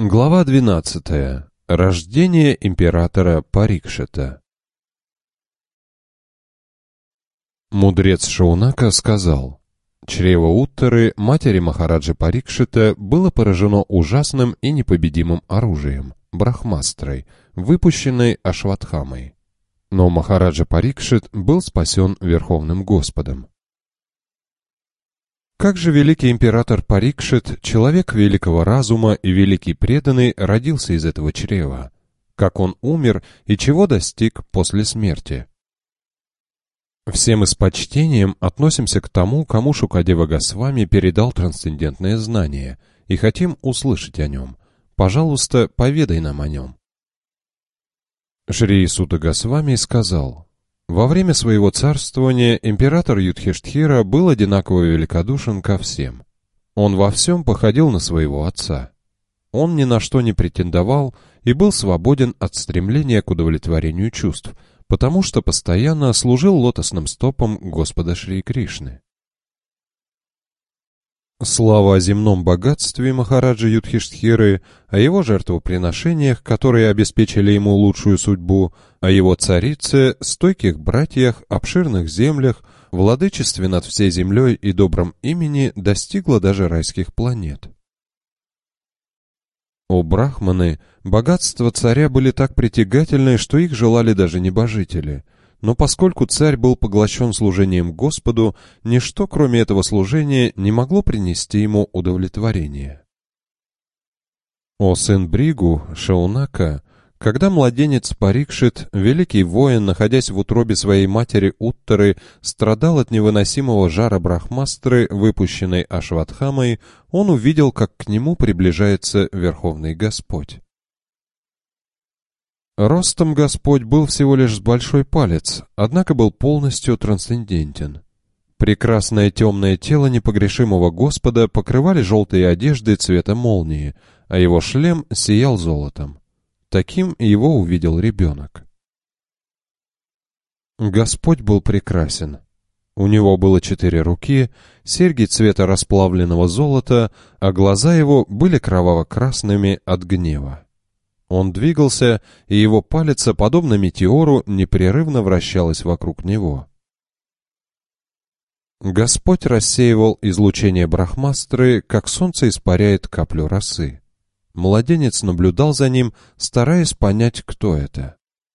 Глава 12. Рождение императора Парикшита. Мудрец Шаунака сказал: чрево Уттары, матери Махараджи Парикшита, было поражено ужасным и непобедимым оружием — брахмастрой, выпущенной Ашватхамой. Но Махараджа Парикшит был спасен Верховным Господом. Как же великий император Парикшит, человек великого разума и великий преданный, родился из этого чрева? Как он умер и чего достиг после смерти? Все мы с почтением относимся к тому, кому Шукадева Госвами передал трансцендентное знание, и хотим услышать о нем. Пожалуйста, поведай нам о нем. Шри Сута Госвами сказал: во время своего царствования император Юдхиштхира был одинаково великодушен ко всем. Он во всем походил на своего отца. Он ни на что не претендовал и был свободен от стремления к удовлетворению чувств, потому что постоянно служил лотосным стопам Господа Шри Кришны. Слава о земном богатстве Махараджи Юдхиштхиры, о его жертвоприношениях, которые обеспечили ему лучшую судьбу, о его царице, стойких братьях, обширных землях, владычестве над всей землей и добром имени достигла даже райских планет. О брахманы, богатства царя были так притягательны, что их желали даже небожители. Но поскольку царь был поглощен служением Господу, ничто, кроме этого служения, не могло принести ему удовлетворения. О сын Бригу, Шаунака, когда младенец Парикшит, великий воин, находясь в утробе своей матери Уттары, страдал от невыносимого жара брахмастры, выпущенной Ашватхамой, он увидел, как к нему приближается Верховный Господь. Ростом Господь был всего лишь с большой палец, однако был полностью трансцендентен. Прекрасное темное тело непогрешимого Господа покрывали желтые одежды цвета молнии, а его шлем сиял золотом. Таким его увидел ребенок. Господь был прекрасен. У него было 4 руки, серьги цвета расплавленного золота, а глаза его были кроваво-красными от гнева. Он двигался, и его палец, подобно метеору, непрерывно вращалась вокруг него. Господь рассеивал излучение брахмастры, как солнце испаряет каплю росы. Младенец наблюдал за ним, стараясь понять, кто это.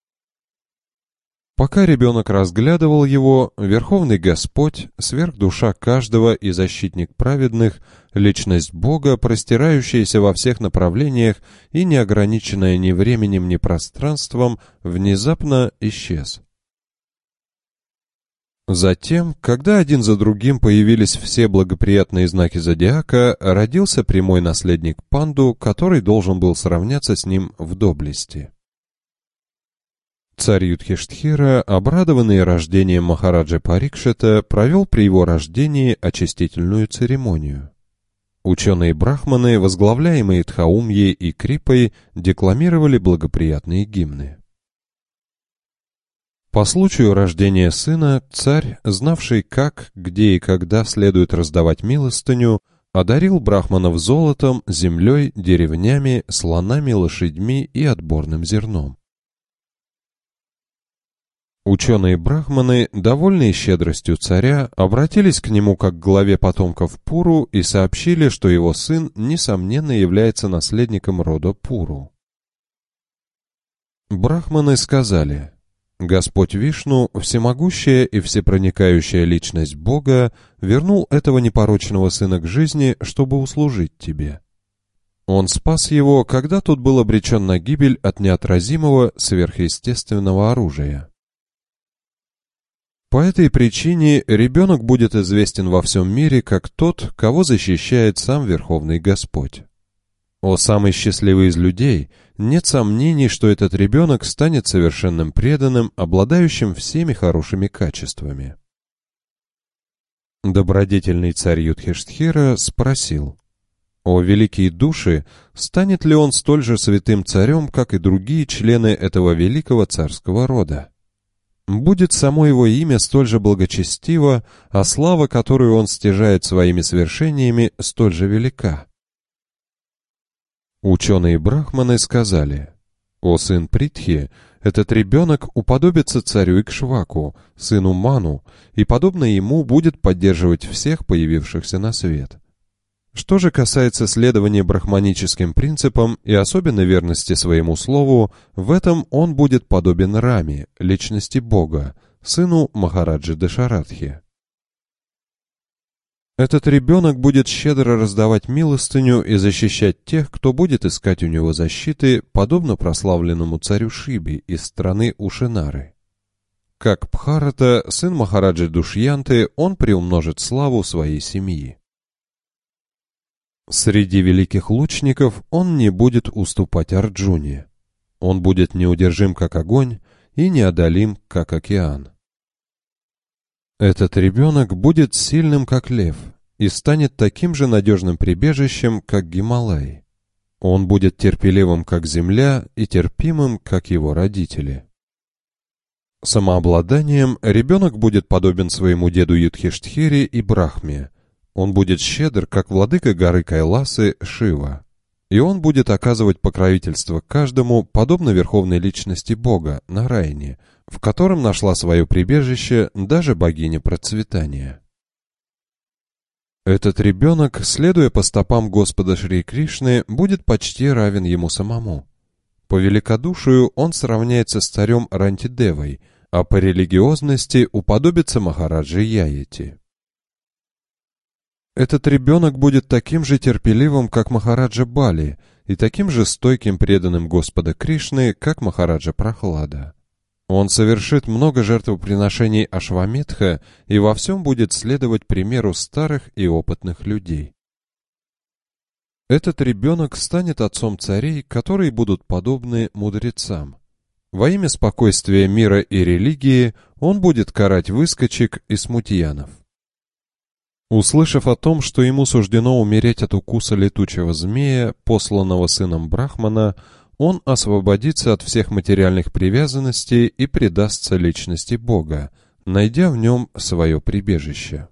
Пока ребенок разглядывал его, Верховный Господь, сверхдуша каждого и защитник праведных, личность Бога, простирающаяся во всех направлениях и не ограниченная ни временем, ни пространством, внезапно исчез. Затем, когда один за другим появились все благоприятные знаки зодиака, родился прямой наследник Панду, который должен был сравняться с ним в доблести. Царь Юдхиштхира, обрадованный рождением Махараджи Парикшита, провел при его рождении очистительную церемонию. Ученые-брахманы, возглавляемые Дхаумьей и Крипой, декламировали благоприятные гимны. По случаю рождения сына, царь, знавший как, где и когда следует раздавать милостыню, одарил брахманов золотом, землей, деревнями, слонами, лошадьми и отборным зерном. Ученые-брахманы, довольные щедростью царя, обратились к нему как к главе потомков Пуру и сообщили, что его сын, несомненно, является наследником рода Пуру. Брахманы сказали: «Господь Вишну, всемогущая и всепроникающая личность Бога, вернул этого непорочного сына к жизни, чтобы услужить тебе. Он спас его, когда тот был обречен на гибель от неотразимого сверхъестественного оружия. По этой причине ребенок будет известен во всем мире как тот, кого защищает сам Верховный Господь. О самый счастливый из людей, нет сомнений, что этот ребенок станет совершенным преданным, обладающим всеми хорошими качествами». Добродетельный царь Юдхиштхира спросил: «О великие души, станет ли он столь же святым царем, как и другие члены этого великого царского рода? Будет само его имя столь же благочестиво, а слава, которую он стяжает своими свершениями, столь же велика?» Ученые-брахманы сказали: «О сын Притхи, этот ребенок уподобится царю Икшваку, сыну Ману, и, подобно ему, будет поддерживать всех появившихся на свет». Что же касается следования брахманическим принципам и особенно верности своему слову, в этом он будет подобен Раме, личности Бога, сыну Махараджи Дашаратхи. Этот ребенок будет щедро раздавать милостыню и защищать тех, кто будет искать у него защиты, подобно прославленному царю Шиби из страны Ушинары. Как Бхарата, сын Махараджи Душьянты, он приумножит славу своей семьи. Среди великих лучников он не будет уступать Арджуне. Он будет неудержим, как огонь, и неодолим, как океан. Этот ребенок будет сильным, как лев, и станет таким же надежным прибежищем, как Гималай. Он будет терпеливым, как земля, и терпимым, как его родители. Самообладанием ребенок будет подобен своему деду Юдхиштхире и Брахме. Он будет щедр, как владыка горы Кайласы Шива. И он будет оказывать покровительство каждому, подобно верховной личности Бога, Нараяне, в котором нашла свое прибежище даже богиня процветания. Этот ребенок, следуя по стопам Господа Шри Кришны, будет почти равен ему самому. По великодушию он сравняется с царем Рантидевой, а по религиозности уподобится Махараджи Яяти. Этот ребенок будет таким же терпеливым, как Махараджа Бали, и таким же стойким преданным Господа Кришны, как Махараджа Прахлада. Он совершит много жертвоприношений Ашваметха и во всем будет следовать примеру старых и опытных людей. Этот ребенок станет отцом царей, которые будут подобны мудрецам. Во имя спокойствия мира и религии он будет карать выскочек и смутьянов. Услышав о том, что ему суждено умереть от укуса летучего змея, посланного сыном Брахмана, он освободится от всех материальных привязанностей и предастся личности Бога, найдя в нем свое прибежище.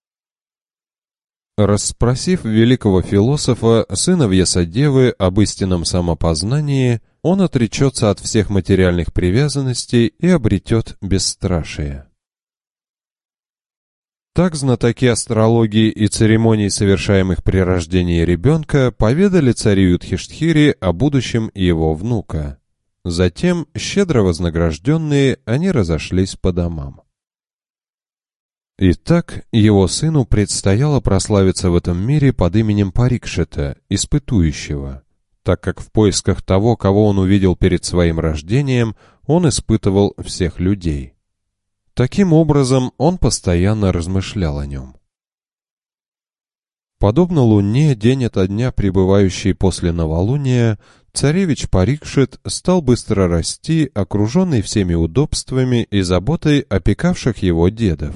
Расспросив великого философа, сына Вьясадевы, об истинном самопознании, он отречется от всех материальных привязанностей и обретет бесстрашие. Так знатоки астрологии и церемоний, совершаемых при рождении ребенка, поведали царю Юдхиштхире о будущем его внука. Затем, щедро вознагражденные, они разошлись по домам. Итак, его сыну предстояло прославиться в этом мире под именем Парикшита, испытующего, так как в поисках того, кого он увидел перед своим рождением, он испытывал всех людей. Таким образом, он постоянно размышлял о нем. Подобно луне, день ото дня пребывающей после новолуния, царевич Парикшит стал быстро расти, окруженный всеми удобствами и заботой опекавших его дедов.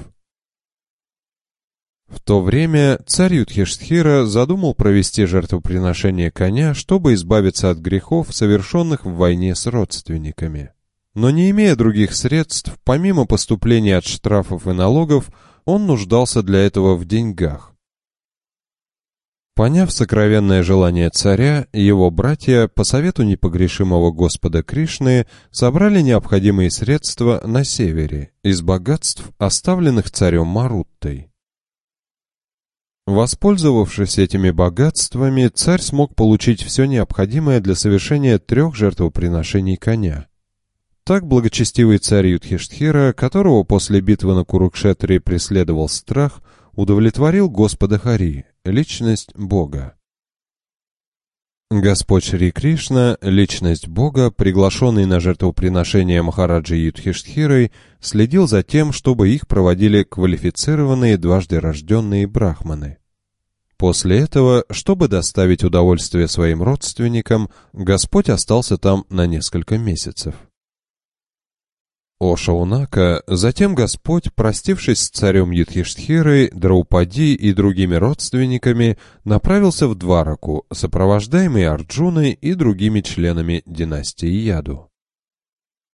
В то время царь Юдхиштхира задумал провести жертвоприношение коня, чтобы избавиться от грехов, совершенных в войне с родственниками. Но не имея других средств, помимо поступления от штрафов и налогов, он нуждался для этого в деньгах. Поняв сокровенное желание царя, его братья, по совету непогрешимого Господа Кришны, собрали необходимые средства на севере, из богатств, оставленных царем Маруттой. Воспользовавшись этими богатствами, царь смог получить все необходимое для совершения 3 жертвоприношений коня. Так благочестивый царь Юдхиштхира, которого после битвы на Курукшетре преследовал страх, удовлетворил Господа Хари, личность Бога. Господь Шри Кришна, личность Бога, приглашенный на жертвоприношение Махараджи Юдхиштхирой, следил за тем, чтобы их проводили квалифицированные дважды рожденные брахманы. После этого, чтобы доставить удовольствие своим родственникам, Господь остался там на несколько месяцев. О Шаунака, затем Господь, простившись с царем Юдхиштхирой, Драупади и другими родственниками, направился в Двараку, сопровождаемый Арджуной и другими членами династии Яду.